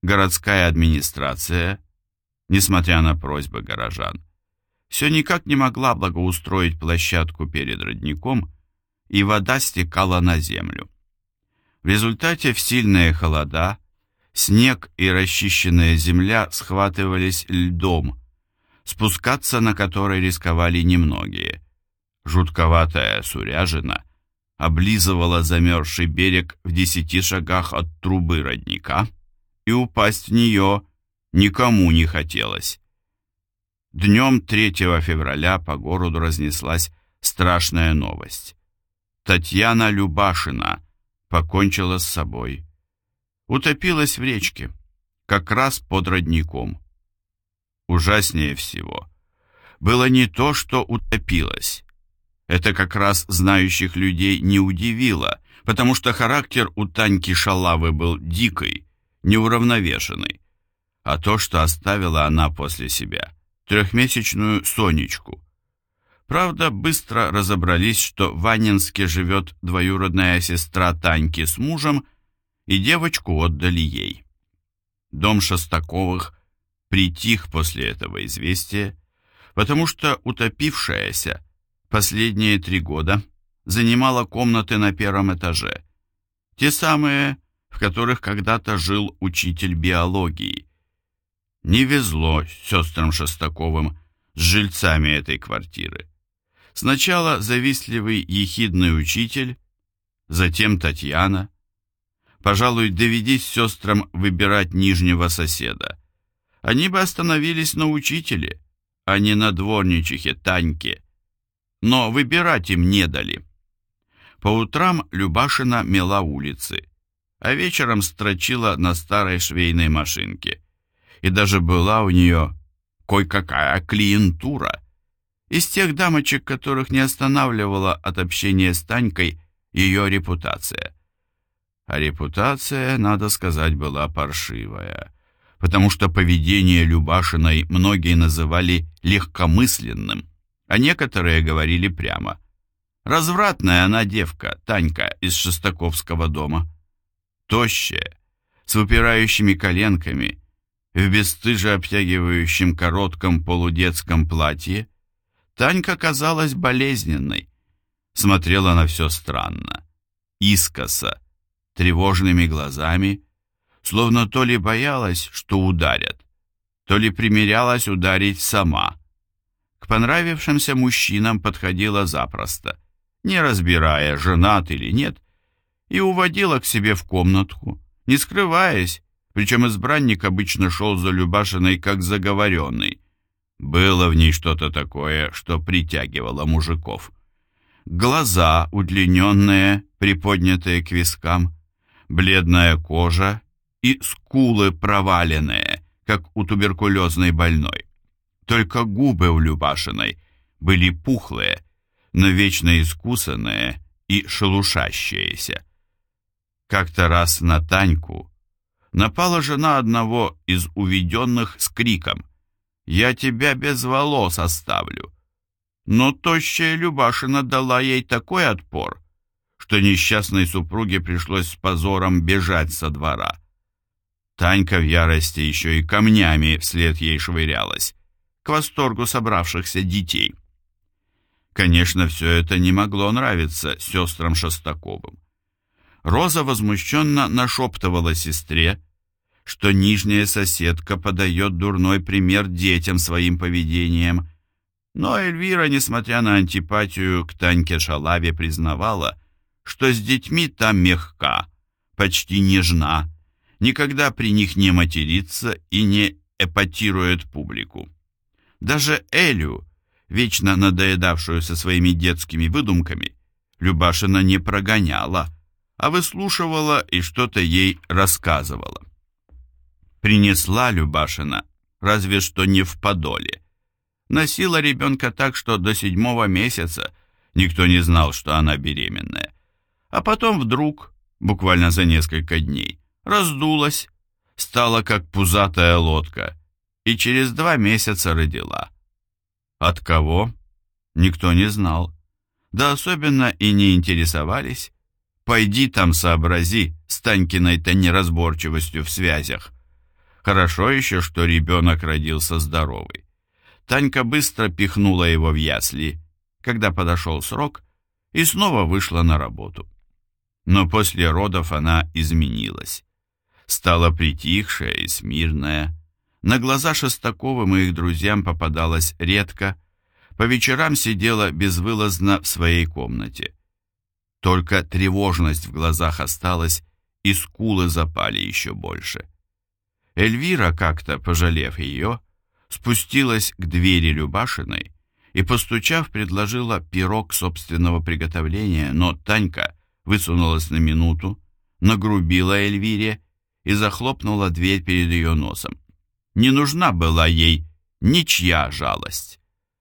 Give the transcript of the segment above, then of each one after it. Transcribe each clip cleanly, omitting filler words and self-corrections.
городская администрация, несмотря на просьбы горожан, все никак не могла благоустроить площадку перед родником, и вода стекала на землю. В результате в сильные холода снег и расчищенная земля схватывались льдом, спускаться на который рисковали немногие. Жутковатая суряжина облизывала замерзший берег в 10 шагах от трубы родника, и упасть в нее никому не хотелось. Днем 3 февраля по городу разнеслась страшная новость. Татьяна Любашина покончила с собой. Утопилась в речке, как раз под родником. Ужаснее всего было не то, что утопилась. Это как раз знающих людей не удивило, потому что характер у Таньки Шалавы был дикий, неуравновешенный, а то, что оставила она после себя 3-месячную Сонечку. Правда, быстро разобрались, что в Анненске живет двоюродная сестра Таньки с мужем, и девочку отдали ей. Дом Шостаковых притих после этого известия, потому что утопившаяся последние 3 года занимала комнаты на 1 этаже, те самые, в которых когда-то жил учитель биологии. Не везло сестрам Шостаковым с жильцами этой квартиры. Сначала завистливый ехидный учитель, затем Татьяна. Пожалуй, доведись сестрам выбирать нижнего соседа, они бы остановились на учителе, а не на дворничихе Таньке. Но выбирать им не дали. По утрам Любашина мела улицы, а вечером строчила на старой швейной машинке. И даже была у нее кое-какая клиентура из тех дамочек, которых не останавливала от общения с Танькой ее репутация. А репутация, надо сказать, была паршивая, потому что поведение Любашиной многие называли легкомысленным, а некоторые говорили прямо: развратная она девка, Танька из Шостаковского дома. Тощая, с выпирающими коленками, в бесстыже обтягивающем коротком полудетском платье, Танька казалась болезненной, смотрела на все странно, искоса, тревожными глазами, словно то ли боялась, что ударят, то ли примерялась ударить сама. К понравившимся мужчинам подходила запросто, не разбирая, женат или нет, и уводила к себе в комнатку, не скрываясь, причем избранник обычно шел за Любашиной как заговоренный. Было в ней что-то такое, что притягивало мужиков. Глаза удлиненные, приподнятые к вискам, бледная кожа и скулы проваленные, как у туберкулезной больной. Только губы у Любашиной были пухлые, но вечно искусанные и шелушащиеся. Как-то раз на Таньку напала жена одного из уведенных с криком: «Я тебя без волос оставлю!» Но тощая Любашина дала ей такой отпор, что несчастной супруге пришлось с позором бежать со двора. Танька в ярости еще и камнями вслед ей швырялась, к восторгу собравшихся детей. Конечно, все это не могло нравиться сестрам Шостаковым. Роза возмущенно нашептывала сестре, что нижняя соседка подает дурной пример детям своим поведением, но Эльвира, несмотря на антипатию к Таньке Шалаве, признавала, что с детьми та мягка, почти нежна, никогда при них не матерится и не эпатирует публику. Даже Элю, вечно надоедавшую со своими детскими выдумками, Любашина не прогоняла, а выслушивала и что-то ей рассказывала. Принесла Любашина разве что не в подоле. Носила ребенка так, что до 7-го месяца никто не знал, что она беременная. А потом вдруг, буквально за несколько дней, раздулась, стала как пузатая лодка и через 2 месяца родила. От кого? Никто не знал. Да особенно и не интересовались. Пойди там сообрази с Танькиной-то неразборчивостью в связях. Хорошо еще, что ребенок родился здоровый. Танька быстро пихнула его в ясли, когда подошел срок, и снова вышла на работу. Но после родов она изменилась. Стала притихшая и смирная. На глаза Шестаковым и их друзьям попадалась редко, по вечерам сидела безвылазно в своей комнате. Только тревожность в глазах осталась, и скулы запали еще больше. Эльвира, как-то пожалев ее, спустилась к двери Любашиной и, постучав, предложила пирог собственного приготовления, но Танька высунулась на минуту, нагрубила Эльвире и захлопнула дверь перед ее носом. Не нужна была ей ничья жалость.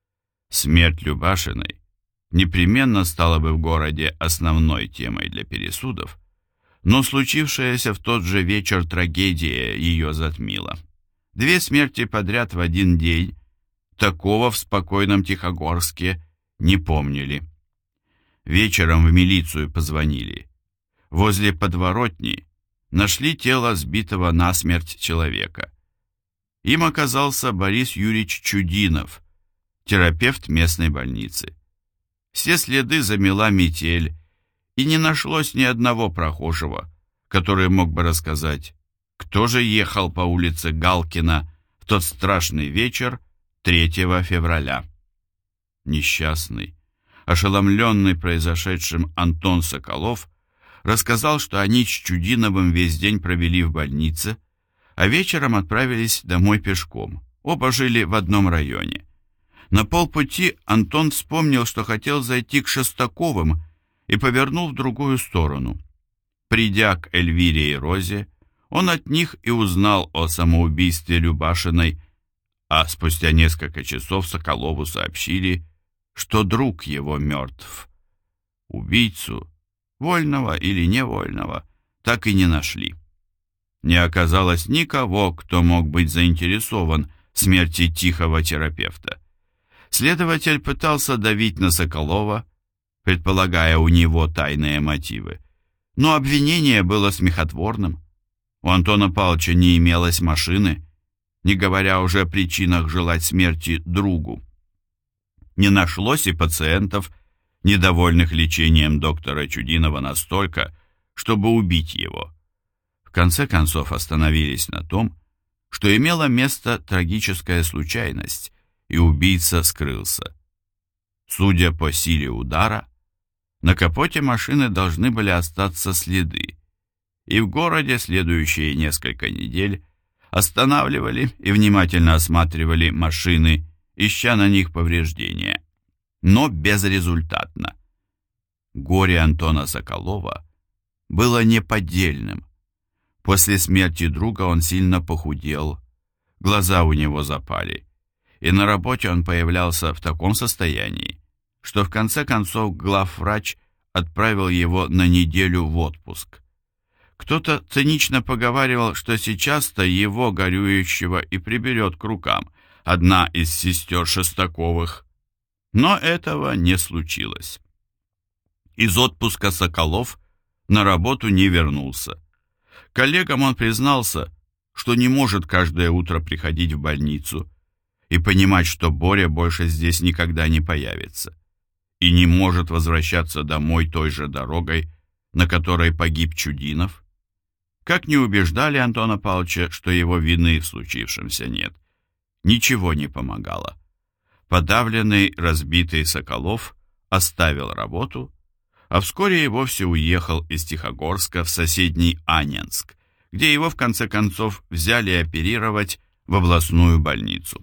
Смерть Любашиной непременно стала бы в городе основной темой для пересудов, но случившаяся в тот же вечер трагедия ее затмила. 2 смерти подряд в один день, такого в спокойном Тихогорске не помнили. Вечером в милицию позвонили. Возле подворотни нашли тело сбитого насмерть человека. Им оказался Борис Юрьевич Чудинов, терапевт местной больницы. Все следы замела метель, и не нашлось ни одного прохожего, который мог бы рассказать, кто же ехал по улице Галкина в тот страшный вечер 3 февраля. Несчастный, ошеломленный произошедшим Антон Соколов рассказал, что они с Чудиновым весь день провели в больнице, а вечером отправились домой пешком. Оба жили в одном районе. На полпути Антон вспомнил, что хотел зайти к Шестаковым, и повернул в другую сторону. Придя к Эльвире и Розе, он от них и узнал о самоубийстве Любашиной, а спустя несколько часов Соколову сообщили, что друг его мертв. Убийцу, вольного или невольного, так и не нашли. Не оказалось никого, кто мог быть заинтересован в смерти тихого терапевта. Следователь пытался давить на Соколова, предполагая у него тайные мотивы, но обвинение было смехотворным. У Антона Павловича не имелось машины, не говоря уже о причинах желать смерти другу. Не нашлось и пациентов, недовольных лечением доктора Чудинова настолько, чтобы убить его. В конце концов остановились на том, что имела место трагическая случайность, и убийца скрылся. Судя по силе удара, на капоте машины должны были остаться следы, и в городе следующие несколько недель останавливали и внимательно осматривали машины, ища на них повреждения, но безрезультатно. Горе Антона Соколова было неподдельным. После смерти друга он сильно похудел, глаза у него запали, и на работе он появлялся в таком состоянии, что в конце концов главврач отправил его на неделю в отпуск. Кто-то цинично поговаривал, что сейчас-то его, горюющего, и приберет к рукам одна из сестер Шестаковых. Но этого не случилось. Из отпуска Соколов на работу не вернулся. Коллегам он признался, что не может каждое утро приходить в больницу и понимать, что Боря больше здесь никогда не появится, и не может возвращаться домой той же дорогой, на которой погиб Чудинов. Как ни убеждали Антона Павловича, что его вины в случившемся нет, ничего не помогало. Подавленный, разбитый Соколов оставил работу, а вскоре и вовсе уехал из Тихогорска в соседний Анненск, где его в конце концов взяли оперировать в областную больницу.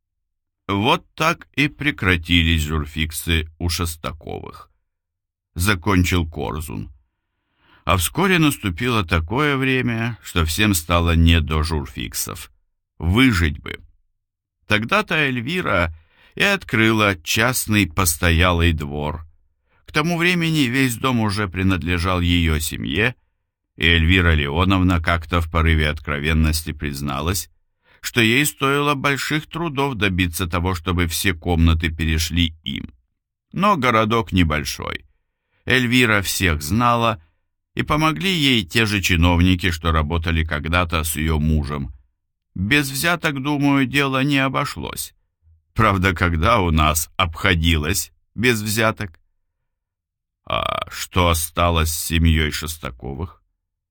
Вот так и прекратились журфиксы у Шестаковых. Закончил Корзун. А вскоре наступило такое время, что всем стало не до журфиксов. Выжить бы. Тогда-то Эльвира и открыла частный постоялый двор. К тому времени весь дом уже принадлежал ее семье, и Эльвира Леоновна как-то в порыве откровенности призналась, что ей стоило больших трудов добиться того, чтобы все комнаты перешли им. Но городок небольшой. Эльвира всех знала, и помогли ей те же чиновники, что работали когда-то с ее мужем. Без взяток, думаю, дело не обошлось. Правда, когда у нас обходилось без взяток? А что осталось с семьей Шестаковых?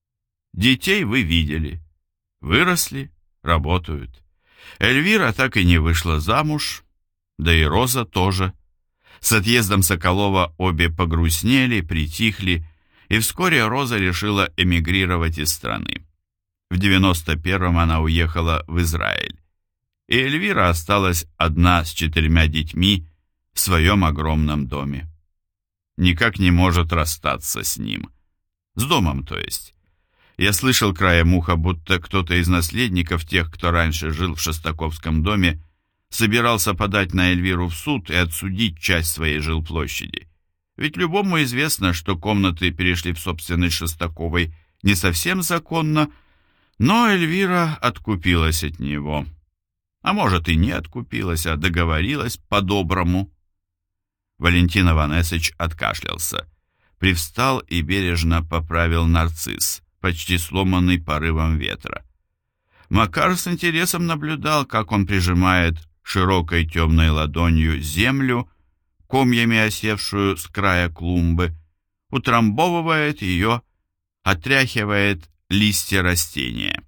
Детей вы видели. Выросли, работают. Эльвира так и не вышла замуж, да и Роза тоже. С отъездом Соколова обе погрустнели, притихли, и вскоре Роза решила эмигрировать из страны. В 91-м она уехала в Израиль, и Эльвира осталась одна с 4 детьми в своем огромном доме. Никак не может расстаться с ним. С домом, то есть. Я слышал краем уха, будто кто-то из наследников тех, кто раньше жил в Шестаковском доме, собирался подать на Эльвиру в суд и отсудить часть своей жилплощади. Ведь любому известно, что комнаты перешли в собственность Шестаковой не совсем законно, но Эльвира откупилась от него. А может и не откупилась, а договорилась по-доброму. Валентин Аванесыч откашлялся, привстал и бережно поправил нарцисс, почти сломанный порывом ветра. Макар с интересом наблюдал, как он прижимает широкой темной ладонью землю, комьями осевшую с края клумбы, утрамбовывает ее, отряхивает листья растения.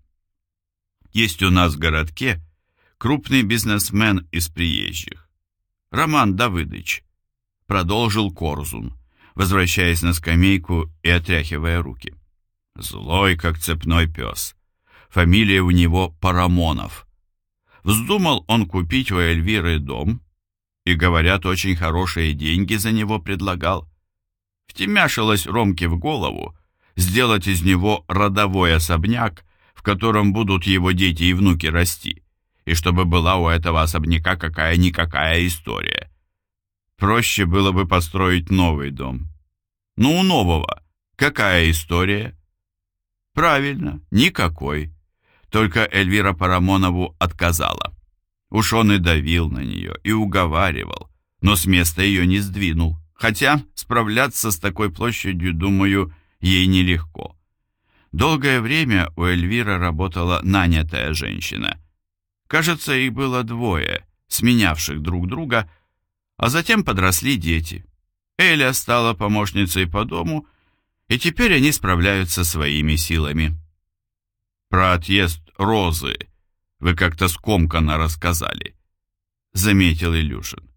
Есть у нас в городке крупный бизнесмен из приезжих. Роман Давыдыч, продолжил Корзун, возвращаясь на скамейку и отряхивая руки. Злой, как цепной пес. Фамилия у него Парамонов. Вздумал он купить у Эльвиры дом, и, говорят, очень хорошие деньги за него предлагал. Втемяшилось Ромке в голову сделать из него родовой особняк, в котором будут его дети и внуки расти, и чтобы была у этого особняка какая-никакая история. Проще было бы построить новый дом. Ну, у нового какая история? Правильно, никакой. Только Эльвира Парамонову отказала. Уж он и давил на нее, и уговаривал, но с места ее не сдвинул. Хотя справляться с такой площадью, думаю, ей нелегко. Долгое время у Эльвиры работала нанятая женщина. Кажется, их было 2, сменявших друг друга, а затем подросли дети. Эля стала помощницей по дому, и теперь они справляются своими силами. Про отъезд Розы вы как-то скомканно рассказали, заметил Илюшин.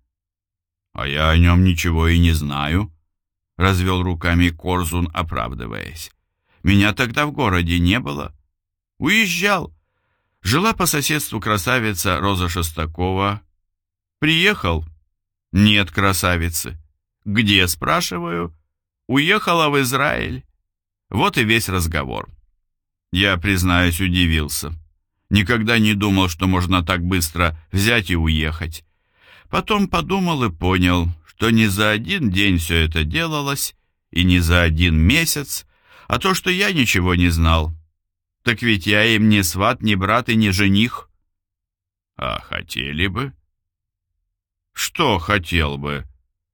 А я о нем ничего и не знаю, развел руками Корзун, оправдываясь. Меня тогда в городе не было. Уезжал. Жила по соседству красавица Роза Шестакова. Приехал. Нет красавицы. Где, спрашиваю? Уехала в Израиль. Вот и весь разговор. Я, признаюсь, удивился. Никогда не думал, что можно так быстро взять и уехать. Потом подумал и понял, что не за один день все это делалось, и не за один месяц, а то, что я ничего не знал. Так ведь я им не сват, не брат и не жених. А хотели бы? Что хотел бы?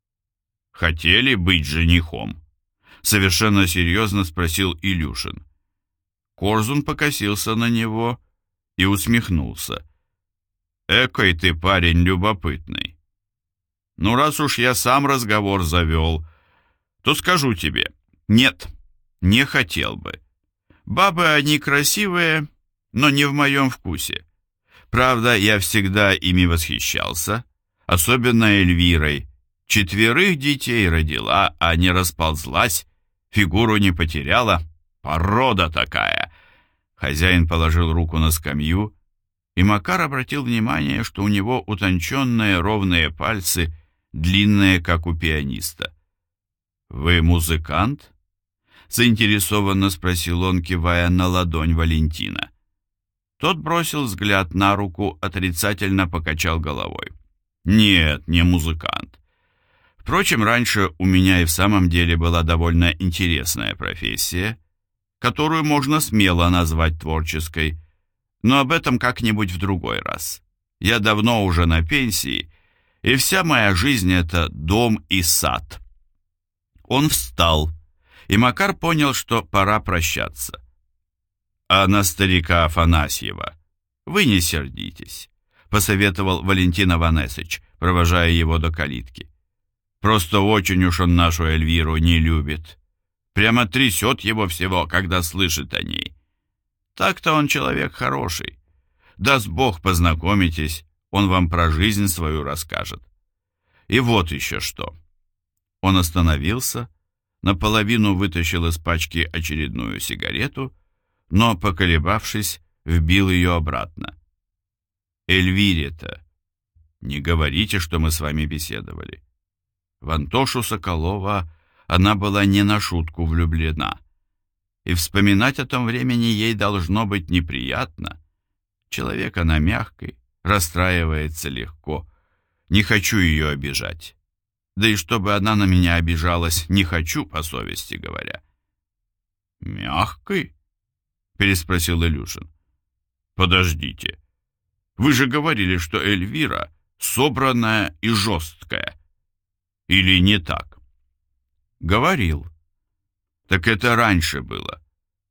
Хотели быть женихом? Совершенно серьезно спросил Илюшин. Корзун покосился на него и усмехнулся. Экой ты парень любопытный. Ну, раз уж я сам разговор завел, то скажу тебе, нет, не хотел бы. Бабы они красивые, но не в моем вкусе. Правда, я всегда ими восхищался, особенно Эльвирой. 4 детей родила, а не расползлась, фигуру не потеряла. Порода такая. Хозяин положил руку на скамью, и Макар обратил внимание, что у него утонченные ровные пальцы, длинные, как у пианиста. «Вы музыкант?» — заинтересованно спросил он, кивая на ладонь Валентина. Тот бросил взгляд на руку, отрицательно покачал головой. «Нет, не музыкант. Впрочем, раньше у меня и в самом деле была довольно интересная профессия, которую можно смело назвать творческой, но об этом как-нибудь в другой раз. Я давно уже на пенсии, и вся моя жизнь — это дом и сад». Он встал, и Макар понял, что пора прощаться. «А на старика Афанасьева вы не сердитесь», — посоветовал Валентин Аванесыч, провожая его до калитки. «Просто очень уж он нашу Эльвиру не любит. Прямо трясет его всего, когда слышит о ней. Так-то он человек хороший. Даст Бог, познакомитесь, он вам про жизнь свою расскажет. И вот еще что». Он остановился, наполовину вытащил из пачки очередную сигарету, но, поколебавшись, вбил ее обратно. «Эльвире-то не говорите, что мы с вами беседовали. В Антошу Соколова она была не на шутку влюблена, и вспоминать о том времени ей должно быть неприятно. Человек она мягкий, расстраивается легко. Не хочу ее обижать. Да и чтобы она на меня обижалась, не хочу, по совести говоря». «Мягкий?» — переспросил Илюшин. «Подождите. Вы же говорили, что Эльвира собранная и жесткая. Или не так?» «Говорил. Так это раньше было.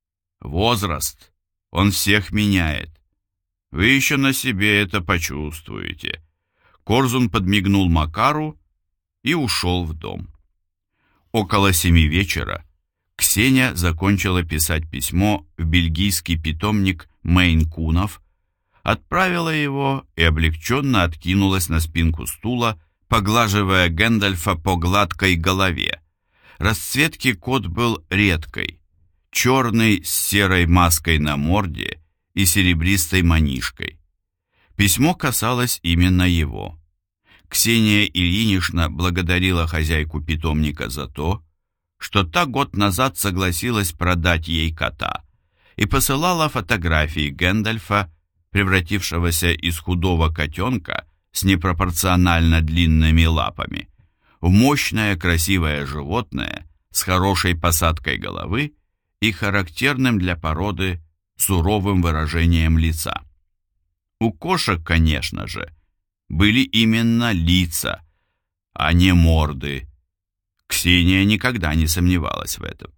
Возраст, он всех меняет. Вы еще на себе это почувствуете». Корзун подмигнул Макару и ушел в дом. Около 7 вечера Ксения закончила писать письмо в бельгийский питомник Мейн-кунов, отправила его и облегченно откинулась на спинку стула, поглаживая Гэндальфа по гладкой голове. Расцветки кот был редкой, черный с серой маской на морде и серебристой манишкой. Письмо касалось именно его. Ксения Ильинична благодарила хозяйку питомника за то, что та год назад согласилась продать ей кота, и посылала фотографии Гэндальфа, превратившегося из худого котенка с непропорционально длинными лапами в мощное красивое животное с хорошей посадкой головы и характерным для породы суровым выражением лица. У кошек, конечно же, были именно лица, а не морды. Ксения никогда не сомневалась в этом.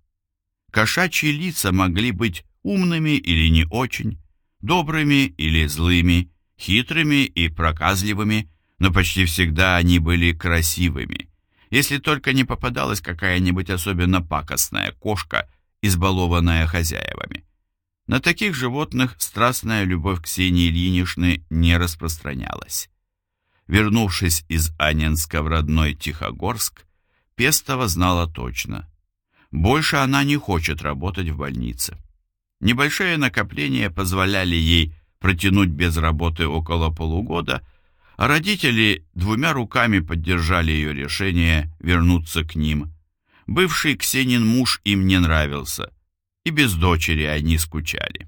Кошачьи лица могли быть умными или не очень, добрыми или злыми, хитрыми и проказливыми, но почти всегда они были красивыми, если только не попадалась какая-нибудь особенно пакостная кошка, избалованная хозяевами. На таких животных страстная любовь Ксении Ильиничны не распространялась. Вернувшись из Анненска в родной Тихогорск, Пестова знала точно: больше она не хочет работать в больнице. Небольшие накопления позволяли ей протянуть без работы около полугода, а родители 2 руками поддержали ее решение вернуться к ним. Бывший Ксенин муж им не нравился, и без дочери они скучали.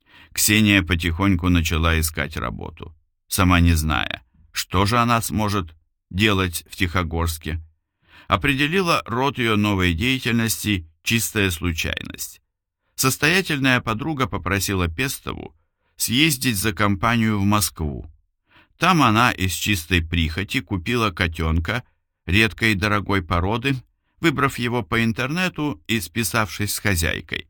Ксения потихоньку начала искать работу, сама не зная, что же она сможет делать в Тихогорске. Определила род ее новой деятельности чистая случайность. Состоятельная подруга попросила Пестову съездить за компанию в Москву. Там она из чистой прихоти купила котенка редкой и дорогой породы, выбрав его по интернету и списавшись с хозяйкой.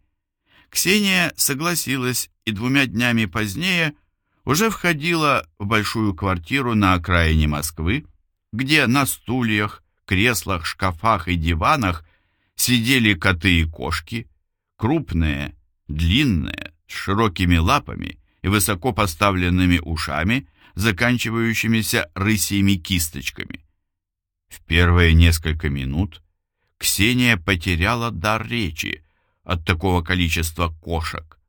Ксения согласилась и 2 днями позднее уже входила в большую квартиру на окраине Москвы, где на стульях, креслах, шкафах и диванах сидели коты и кошки, крупные, длинные, с широкими лапами и высоко поставленными ушами, заканчивающимися рысьими кисточками. В первые несколько минут Ксения потеряла дар речи от такого количества кошек.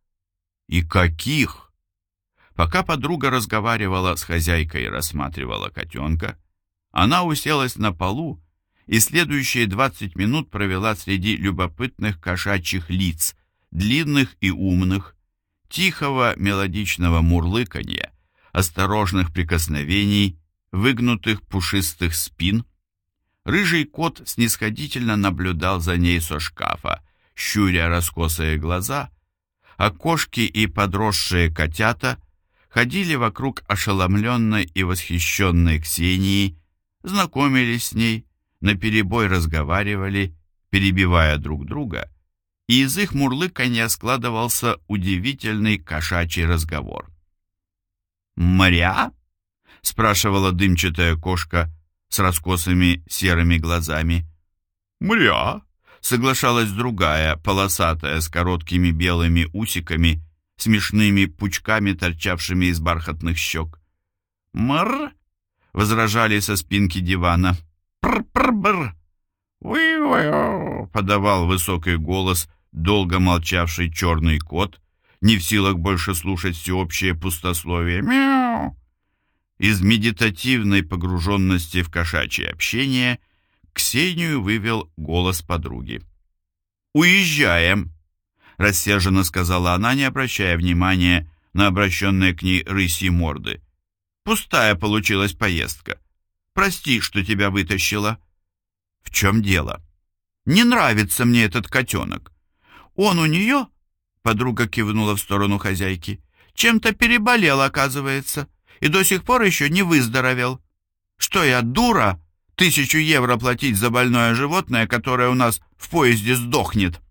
И каких! Пока подруга разговаривала с хозяйкой и рассматривала котенка, она уселась на полу и следующие 20 минут провела среди любопытных кошачьих лиц, длинных и умных, тихого мелодичного мурлыканья, осторожных прикосновений, выгнутых пушистых спин. Рыжий кот снисходительно наблюдал за ней со шкафа, щуря раскосые глаза, а кошки и подросшие котята ходили вокруг ошеломленной и восхищенной Ксении, знакомились с ней, наперебой разговаривали, перебивая друг друга, и из их мурлыканья складывался удивительный кошачий разговор. «Мря?» — спрашивала дымчатая кошка с раскосыми серыми глазами. «Мря», — соглашалась другая, полосатая, с короткими белыми усиками, смешными пучками, торчавшими из бархатных щек. «Мр», — возражали со спинки дивана. «Пр-пр-бр». «Уи-уи-у», — подавал высокий голос долго молчавший черный кот, не в силах больше слушать всеобщее пустословие. «Мяу». Из медитативной погруженности в кошачье общение Ксению вывел голос подруги. «Уезжаем», — рассерженно сказала она, не обращая внимания на обращенные к ней рысьи морды. «Пустая получилась поездка. Прости, что тебя вытащила». «В чем дело?» «Не нравится мне этот котенок. Он у нее...» — подруга кивнула в сторону хозяйки. «Чем-то переболел, оказывается, и до сих пор еще не выздоровел. Что я, дура, 1000 евро платить за больное животное, которое у нас в поезде сдохнет?»